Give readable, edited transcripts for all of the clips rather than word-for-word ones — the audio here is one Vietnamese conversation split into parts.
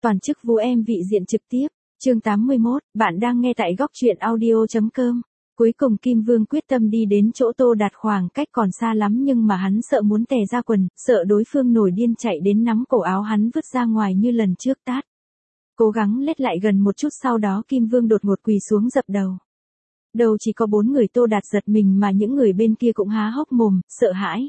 Toàn chức Vũ Em vị diện trực tiếp, chương 81, bạn đang nghe tại góc truyện audio.com. Cuối cùng Kim Vương quyết tâm đi đến chỗ Tô Đạt, khoảng cách còn xa lắm nhưng mà hắn sợ muốn tè ra quần, sợ đối phương nổi điên chạy đến nắm cổ áo hắn vứt ra ngoài như lần trước tát. Cố gắng lết lại gần một chút, sau đó Kim Vương đột ngột quỳ xuống dập đầu. Đầu chỉ có 4 người, Tô Đạt giật mình mà những người bên kia cũng há hốc mồm, sợ hãi.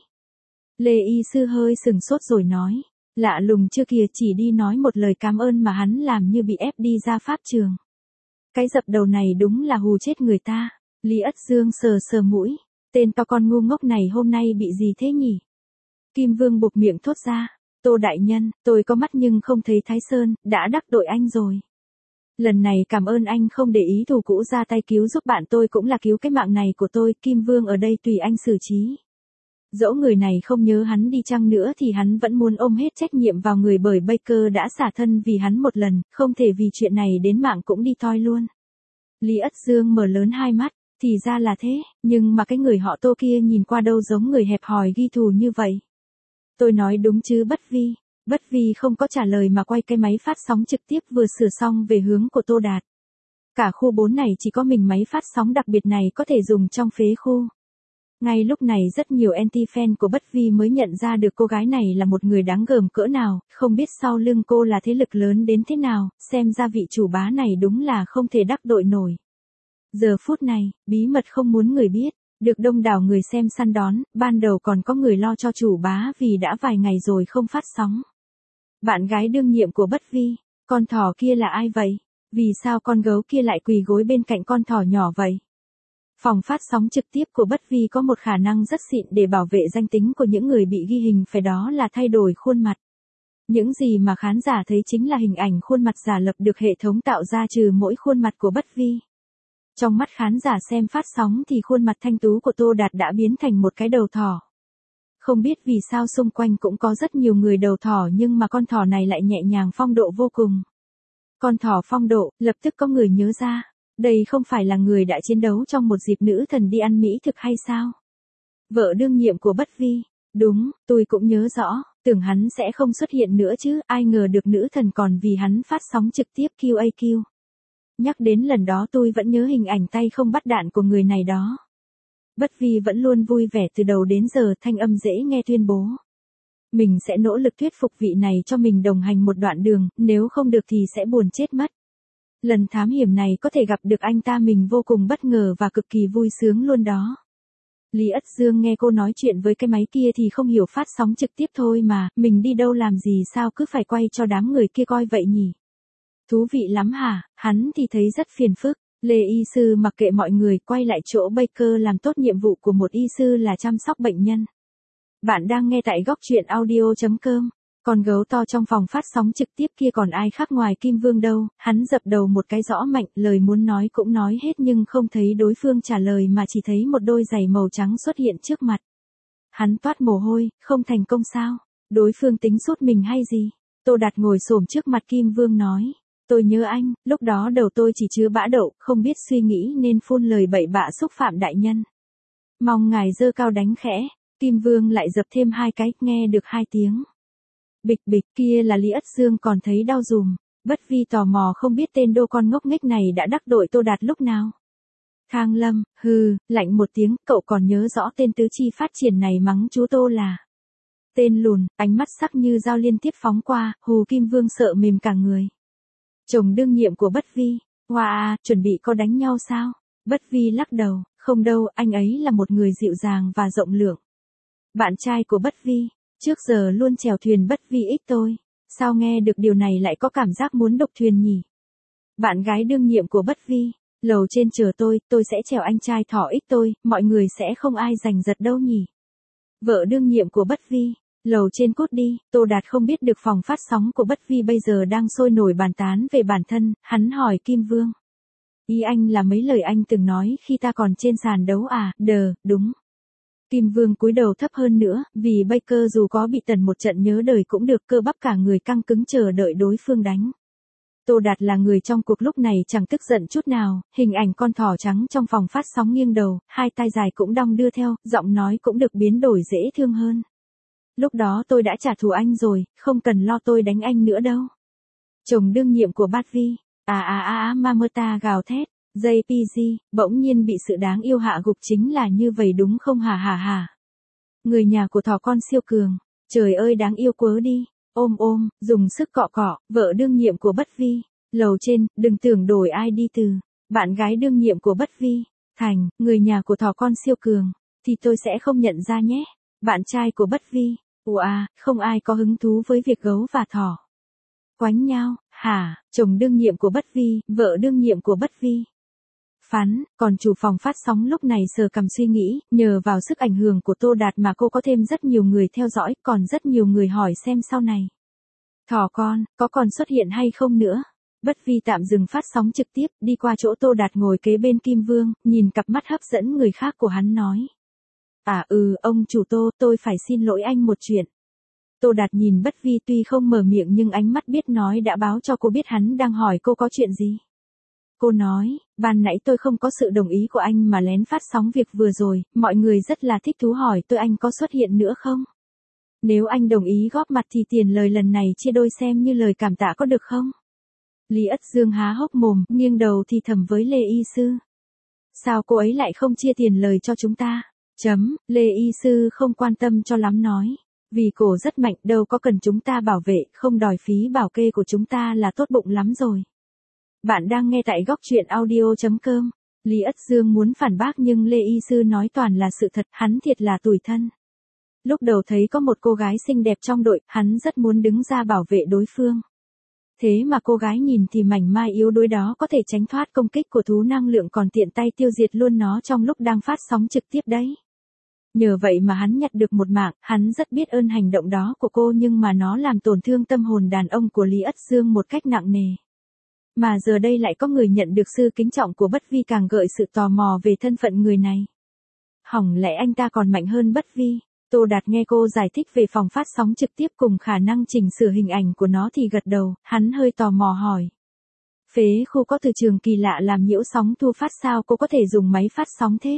Lê y sư hơi sừng sốt rồi nói. Lạ lùng chưa kìa, chỉ đi nói một lời cảm ơn mà hắn làm như bị ép đi ra pháp trường. Cái dập đầu này đúng là hù chết người ta. Lý Ất Dương sờ sờ mũi. Tên to con ngu ngốc này hôm nay bị gì thế nhỉ? Kim Vương buộc miệng thốt ra. Tô đại nhân, tôi có mắt nhưng không thấy Thái Sơn, đã đắc tội anh rồi. Lần này cảm ơn anh không để ý thù cũ, ra tay cứu giúp bạn tôi cũng là cứu cái mạng này của tôi. Kim Vương ở đây tùy anh xử trí. Dẫu người này không nhớ hắn đi chăng nữa thì hắn vẫn muốn ôm hết trách nhiệm vào người, bởi Baker đã xả thân vì hắn một lần, không thể vì chuyện này đến mạng cũng đi toi luôn. Lý Ất Dương mở lớn hai mắt, thì ra là thế, nhưng mà cái người họ Tô kia nhìn qua đâu giống người hẹp hòi ghi thù như vậy. Tôi nói đúng chứ Bất Vi? Bất Vi không có trả lời mà quay cái máy phát sóng trực tiếp vừa sửa xong về hướng của Tô Đạt. Cả khu 4 này chỉ có mình máy phát sóng đặc biệt này có thể dùng trong phế khu. Ngay lúc này rất nhiều anti-fan của Bất Vi mới nhận ra được cô gái này là một người đáng gờm cỡ nào, không biết sau lưng cô là thế lực lớn đến thế nào, xem ra vị chủ bá này đúng là không thể đắc tội nổi. Giờ phút này, bí mật không muốn người biết, được đông đảo người xem săn đón, ban đầu còn có người lo cho chủ bá vì đã vài ngày rồi không phát sóng. Bạn gái đương nhiệm của Bất Vi, con thỏ kia là ai vậy? Vì sao con gấu kia lại quỳ gối bên cạnh con thỏ nhỏ vậy? Phòng phát sóng trực tiếp của Bất Vi có một khả năng rất xịn để bảo vệ danh tính của những người bị ghi hình, phải đó là thay đổi khuôn mặt. Những gì mà khán giả thấy chính là hình ảnh khuôn mặt giả lập được hệ thống tạo ra trừ mỗi khuôn mặt của Bất Vi. Trong mắt khán giả xem phát sóng thì khuôn mặt thanh tú của Tô Đạt đã biến thành một cái đầu thỏ. Không biết vì sao xung quanh cũng có rất nhiều người đầu thỏ nhưng mà con thỏ này lại nhẹ nhàng phong độ vô cùng. Con thỏ phong độ, lập tức có người nhớ ra. Đây không phải là người đã chiến đấu trong một dịp nữ thần đi ăn mỹ thực hay sao? Vợ đương nhiệm của Bất Vi. Đúng, tôi cũng nhớ rõ, tưởng hắn sẽ không xuất hiện nữa chứ, ai ngờ được nữ thần còn vì hắn phát sóng trực tiếp QAQ. Nhắc đến lần đó tôi vẫn nhớ hình ảnh tay không bắt đạn của người này đó. Bất Vi vẫn luôn vui vẻ từ đầu đến giờ, thanh âm dễ nghe tuyên bố. Mình sẽ nỗ lực thuyết phục vị này cho mình đồng hành một đoạn đường, nếu không được thì sẽ buồn chết mất. Lần thám hiểm này có thể gặp được anh ta mình vô cùng bất ngờ và cực kỳ vui sướng luôn đó. Lý Ất Dương nghe cô nói chuyện với cái máy kia thì không hiểu phát sóng trực tiếp thôi mà, mình đi đâu làm gì sao cứ phải quay cho đám người kia coi vậy nhỉ? Thú vị lắm hả? Hắn thì thấy rất phiền phức. Lê y sư mặc kệ mọi người, quay lại chỗ Baker làm tốt nhiệm vụ của một y sư là chăm sóc bệnh nhân. Bạn đang nghe tại góc truyện audio.com. Con gấu to trong phòng phát sóng trực tiếp kia còn ai khác ngoài Kim Vương đâu, hắn dập đầu một cái rõ mạnh, lời muốn nói cũng nói hết nhưng không thấy đối phương trả lời mà chỉ thấy một đôi giày màu trắng xuất hiện trước mặt. Hắn toát mồ hôi, không thành công sao? Đối phương tính sút mình hay gì? Tô Đạt ngồi xổm trước mặt Kim Vương nói. Tôi nhớ anh, lúc đó đầu tôi chỉ chứa bã đậu, không biết suy nghĩ nên phun lời bậy bạ xúc phạm đại nhân. Mong ngài giơ cao đánh khẽ, Kim Vương lại dập thêm 2 cái, nghe được 2 tiếng. Bịch bịch, kia là Lý Ất Dương còn thấy đau dùm. Bất Vi tò mò không biết tên đô con ngốc nghếch này đã đắc tội Tô Đạt lúc nào. Khang Lâm, hừ, lạnh một tiếng, cậu còn nhớ rõ tên tứ chi phát triển này mắng chú Tô là. Tên lùn, ánh mắt sắc như dao liên tiếp phóng qua, hù Kim Vương sợ mềm cả người. Chồng đương nhiệm của Bất Vi, wow, chuẩn bị có đánh nhau sao? Bất Vi lắc đầu, không đâu, anh ấy là một người dịu dàng và rộng lượng. Bạn trai của Bất Vi, trước giờ luôn chèo thuyền Bất Vi ích tôi, sao nghe được điều này lại có cảm giác muốn độc thuyền nhỉ? Bạn gái đương nhiệm của Bất Vi, lầu trên chờ tôi sẽ chèo anh trai thỏ ích tôi, mọi người sẽ không ai giành giật đâu nhỉ? Vợ đương nhiệm của Bất Vi, lầu trên cút đi. Tô Đạt không biết được phòng phát sóng của Bất Vi bây giờ đang sôi nổi bàn tán về bản thân, hắn hỏi Kim Vương. Ý anh là mấy lời anh từng nói khi ta còn trên sàn đấu à? Đúng. Kim Vương cúi đầu thấp hơn nữa, vì Baker dù có bị tần một trận nhớ đời cũng được, cơ bắp cả người căng cứng chờ đợi đối phương đánh. Tô Đạt là người trong cuộc lúc này chẳng tức giận chút nào, hình ảnh con thỏ trắng trong phòng phát sóng nghiêng đầu, 2 tai dài cũng đong đưa theo, giọng nói cũng được biến đổi dễ thương hơn. Lúc đó tôi đã trả thù anh rồi, không cần lo tôi đánh anh nữa đâu. Chồng đương nhiệm của Bát Vi. Mamata gào thét. JPG, bỗng nhiên bị sự đáng yêu hạ gục chính là như vậy đúng không hả? Người nhà của thỏ con siêu cường. Trời ơi đáng yêu quá đi. Ôm, dùng sức cọ cọ, vợ đương nhiệm của Bất Vi. Lầu trên, đừng tưởng đổi ai đi từ. Bạn gái đương nhiệm của Bất Vi. Thành, người nhà của thỏ con siêu cường. Thì tôi sẽ không nhận ra nhé. Bạn trai của Bất Vi. Không ai có hứng thú với việc gấu và thỏ quánh nhau, hả? Chồng đương nhiệm của Bất Vi, vợ đương nhiệm của Bất Vi. Phán, còn chủ phòng phát sóng lúc này sờ cằm suy nghĩ, nhờ vào sức ảnh hưởng của Tô Đạt mà cô có thêm rất nhiều người theo dõi, còn rất nhiều người hỏi xem sau này. Thỏ con, có còn xuất hiện hay không nữa? Bất Vi tạm dừng phát sóng trực tiếp, đi qua chỗ Tô Đạt ngồi kế bên Kim Vương, nhìn cặp mắt hấp dẫn người khác của hắn nói. Ông chủ Tô, tôi phải xin lỗi anh một chuyện. Tô Đạt nhìn Bất Vi tuy không mở miệng nhưng ánh mắt biết nói đã báo cho cô biết hắn đang hỏi cô có chuyện gì. Cô nói, ban nãy tôi không có sự đồng ý của anh mà lén phát sóng việc vừa rồi, mọi người rất là thích thú hỏi tôi anh có xuất hiện nữa không? Nếu anh đồng ý góp mặt thì tiền lời lần này chia đôi xem như lời cảm tạ có được không? Lý Ất Dương há hốc mồm, nghiêng đầu thì thầm với Lê Y Sư. Sao cô ấy lại không chia tiền lời cho chúng ta? Lê Y Sư không quan tâm cho lắm nói. Vì cổ rất mạnh đâu có cần chúng ta bảo vệ, không đòi phí bảo kê của chúng ta là tốt bụng lắm rồi. Bạn đang nghe tại góc truyện audio.com. Lý Ất Dương muốn phản bác nhưng Lê Y Sư nói toàn là sự thật, hắn thiệt là tủi thân. Lúc đầu thấy có một cô gái xinh đẹp trong đội, hắn rất muốn đứng ra bảo vệ đối phương. Thế mà cô gái nhìn thì mảnh mai yếu đuối đó có thể tránh thoát công kích của thú năng lượng còn tiện tay tiêu diệt luôn nó trong lúc đang phát sóng trực tiếp đấy. Nhờ vậy mà hắn nhặt được một mạng, hắn rất biết ơn hành động đó của cô nhưng mà nó làm tổn thương tâm hồn đàn ông của Lý Ất Dương một cách nặng nề. Mà giờ đây lại có người nhận được sự kính trọng của Bất Vi càng gợi sự tò mò về thân phận người này. Hỏng lẽ anh ta còn mạnh hơn Bất Vi. Tô Đạt nghe cô giải thích về phòng phát sóng trực tiếp cùng khả năng chỉnh sửa hình ảnh của nó thì gật đầu, hắn hơi tò mò hỏi. Phế khu có từ trường kỳ lạ làm nhiễu sóng thu phát sao cô có thể dùng máy phát sóng thế?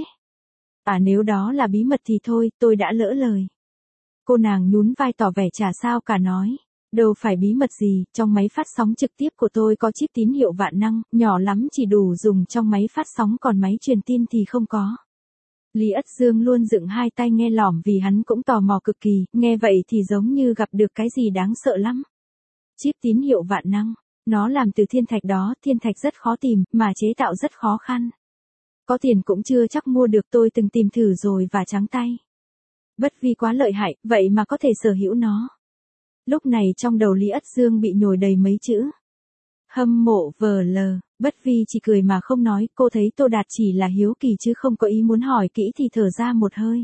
Nếu đó là bí mật thì thôi, tôi đã lỡ lời. Cô nàng nhún vai tỏ vẻ chả sao cả nói. Đâu phải bí mật gì, trong máy phát sóng trực tiếp của tôi có chip tín hiệu vạn năng, nhỏ lắm chỉ đủ dùng trong máy phát sóng còn máy truyền tin thì không có. Lý Ất Dương luôn dựng hai tay nghe lỏm vì hắn cũng tò mò cực kỳ, nghe vậy thì giống như gặp được cái gì đáng sợ lắm. Chip tín hiệu vạn năng, nó làm từ thiên thạch đó, thiên thạch rất khó tìm, mà chế tạo rất khó khăn. Có tiền cũng chưa chắc mua được tôi từng tìm thử rồi và trắng tay. Bất Vi quá lợi hại, vậy mà có thể sở hữu nó. Lúc này trong đầu Lý Ất Dương bị nhồi đầy mấy chữ. Hâm mộ VL, Bất Vi chỉ cười mà không nói, cô thấy Tô Đạt chỉ là hiếu kỳ chứ không có ý muốn hỏi kỹ thì thở ra một hơi.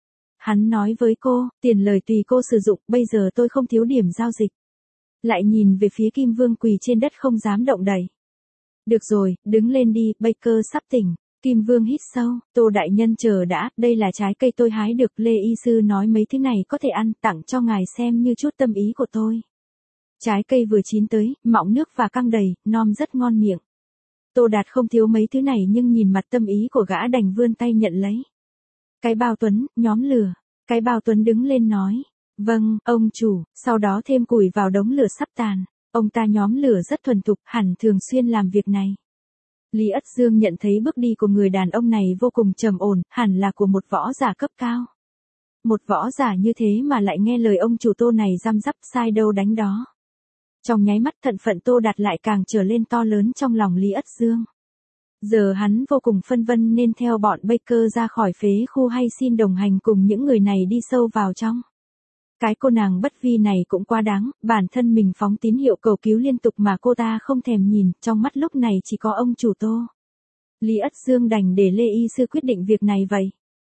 Hắn nói với cô, tiền lời tùy cô sử dụng, bây giờ tôi không thiếu điểm giao dịch. Lại nhìn về phía Kim Vương quỳ trên đất không dám động đậy. Được rồi, đứng lên đi, Baker sắp tỉnh. Kim Vương hít sâu, Tô đại nhân chờ đã, đây là trái cây tôi hái được, Lê Y Sư nói mấy thứ này có thể ăn, tặng cho ngài xem như chút tâm ý của tôi. Trái cây vừa chín tới, mọng nước và căng đầy, non rất ngon miệng. Tô Đạt không thiếu mấy thứ này nhưng nhìn mặt tâm ý của gã đành vươn tay nhận lấy. Cái bao Tuấn, nhóm lửa. Cái bao Tuấn đứng lên nói. Vâng, ông chủ, sau đó thêm củi vào đống lửa sắp tàn. Ông ta nhóm lửa rất thuần thục, hẳn thường xuyên làm việc này. Lý Ất Dương nhận thấy bước đi của người đàn ông này vô cùng trầm ổn, hẳn là của một võ giả cấp cao. Một võ giả như thế mà lại nghe lời ông chủ Tô này răm rắp sai đâu đánh đó. Trong nháy mắt thận phận Tô Đạt lại càng trở lên to lớn trong lòng Lý Ất Dương. Giờ hắn vô cùng phân vân nên theo bọn Baker ra khỏi phế khu hay xin đồng hành cùng những người này đi sâu vào trong. Cái cô nàng Bất Vi này cũng quá đáng, bản thân mình phóng tín hiệu cầu cứu liên tục mà cô ta không thèm nhìn, trong mắt lúc này chỉ có ông chủ Tô. Lý Ất Dương đành để Lê Y Sư quyết định việc này vậy.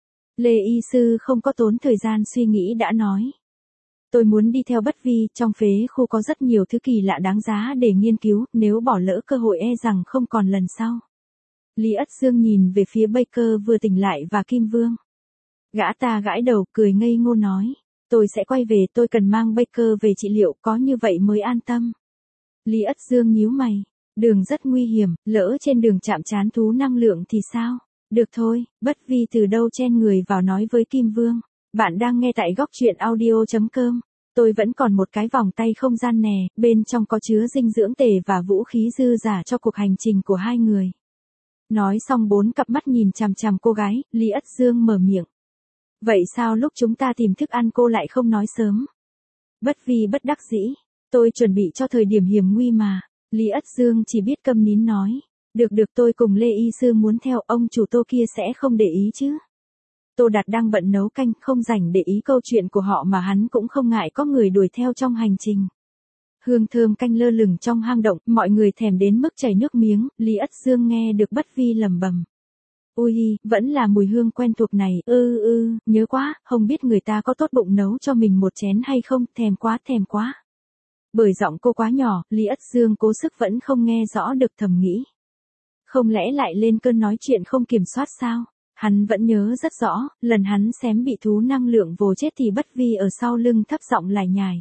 Lê Y Sư không có tốn thời gian suy nghĩ đã nói. Tôi muốn đi theo Bất Vi, trong phế khu có rất nhiều thứ kỳ lạ đáng giá để nghiên cứu, nếu bỏ lỡ cơ hội e rằng không còn lần sau. Lý Ất Dương nhìn về phía Baker vừa tỉnh lại và Kim Vương. Gã ta gãi đầu cười ngây ngô nói. Tôi sẽ quay về, tôi cần mang Baker về trị liệu, có như vậy mới an tâm. Lý Ất Dương nhíu mày. Đường rất nguy hiểm, lỡ trên đường chạm trán thú năng lượng thì sao? Được thôi, Bất Vi từ đâu chen người vào nói với Kim Vương. Bạn đang nghe tại góc truyện audio.com. Tôi vẫn còn một cái vòng tay không gian nè, bên trong có chứa dinh dưỡng tề và vũ khí dư giả cho cuộc hành trình của hai người. Nói xong 4 cặp mắt nhìn chằm chằm cô gái, Lý Ất Dương mở miệng. Vậy sao lúc chúng ta tìm thức ăn cô lại không nói sớm? Bất vi bất đắc dĩ, tôi chuẩn bị cho thời điểm hiểm nguy mà. Lý Ất Dương chỉ biết câm nín nói. Được tôi cùng Lê Y Sư muốn theo, ông chủ Tô kia sẽ không để ý chứ. Tô Đạt đang bận nấu canh, không rảnh để ý câu chuyện của họ mà hắn cũng không ngại có người đuổi theo trong hành trình. Hương thơm canh lơ lửng trong hang động, mọi người thèm đến mức chảy nước miếng, Lý Ất Dương nghe được Bất Vi lẩm bẩm. Ôi, vẫn là mùi hương quen thuộc này, nhớ quá, không biết người ta có tốt bụng nấu cho mình một chén hay không, thèm quá. Bởi giọng cô quá nhỏ, Lý Ất Dương cố sức vẫn không nghe rõ được, thầm nghĩ. Không lẽ lại lên cơn nói chuyện không kiểm soát sao? Hắn vẫn nhớ rất rõ, lần hắn xém bị thú năng lượng vồ chết thì Bất Vi ở sau lưng thấp giọng lải nhải.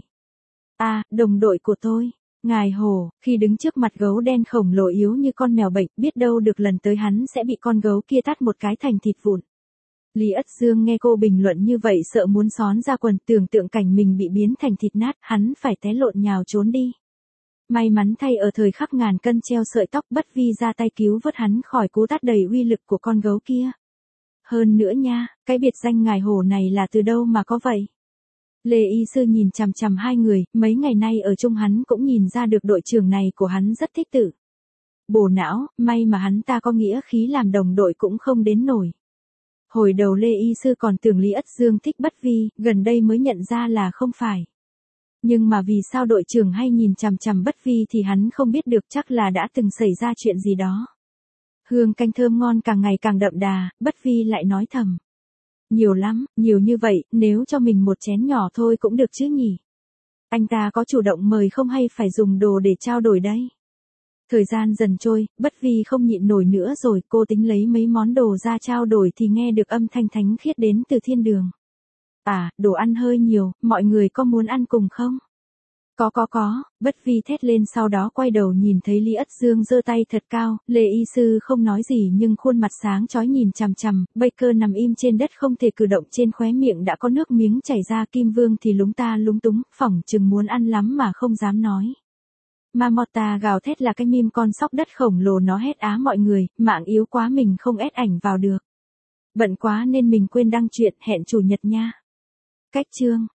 Đồng đội của tôi. Ngài Hồ, khi đứng trước mặt gấu đen khổng lồ yếu như con mèo bệnh, biết đâu được lần tới hắn sẽ bị con gấu kia tát một cái thành thịt vụn. Lý Ất Dương nghe cô bình luận như vậy sợ muốn xón ra quần, tưởng tượng cảnh mình bị biến thành thịt nát, hắn phải té lộn nhào trốn đi. May mắn thay ở thời khắc ngàn cân treo sợi tóc, Bất Vi ra tay cứu vớt hắn khỏi cú tát đầy uy lực của con gấu kia. Hơn nữa nha, cái biệt danh Ngài Hồ này là từ đâu mà có vậy? Lê Y Sư nhìn chằm chằm hai người, mấy ngày nay ở chung hắn cũng nhìn ra được đội trưởng này của hắn rất thích tự. Bổ não, may mà hắn ta có nghĩa khí làm đồng đội cũng không đến nổi. Hồi đầu Lê Y Sư còn tưởng Lý Ất Dương thích Bất Vi, gần đây mới nhận ra là không phải. Nhưng mà vì sao đội trưởng hay nhìn chằm chằm Bất Vi thì hắn không biết được, chắc là đã từng xảy ra chuyện gì đó. Hương canh thơm ngon càng ngày càng đậm đà, Bất Vi lại nói thầm. Nhiều lắm, nhiều như vậy, nếu cho mình một chén nhỏ thôi cũng được chứ nhỉ. Anh ta có chủ động mời không hay phải dùng đồ để trao đổi đây? Thời gian dần trôi, Bất Vi không nhịn nổi nữa rồi, cô tính lấy mấy món đồ ra trao đổi thì nghe được âm thanh thánh khiết đến từ thiên đường. Đồ ăn hơi nhiều, mọi người có muốn ăn cùng không? Có, Bất Vi thét lên, sau đó quay đầu nhìn thấy Lý Ất Dương giơ tay thật cao, Lê Y Sư không nói gì nhưng khuôn mặt sáng chói nhìn chằm chằm, Baker nằm im trên đất không thể cử động, trên khóe miệng đã có nước miếng chảy ra, Kim Vương thì lúng ta lúng túng, phỏng chừng muốn ăn lắm mà không dám nói. Mamota gào thét là cái meme con sóc đất khổng lồ, nó hét á mọi người, mạng yếu quá mình không ép ảnh vào được. Bận quá nên mình quên đăng chuyện, hẹn chủ nhật nha. Cách chương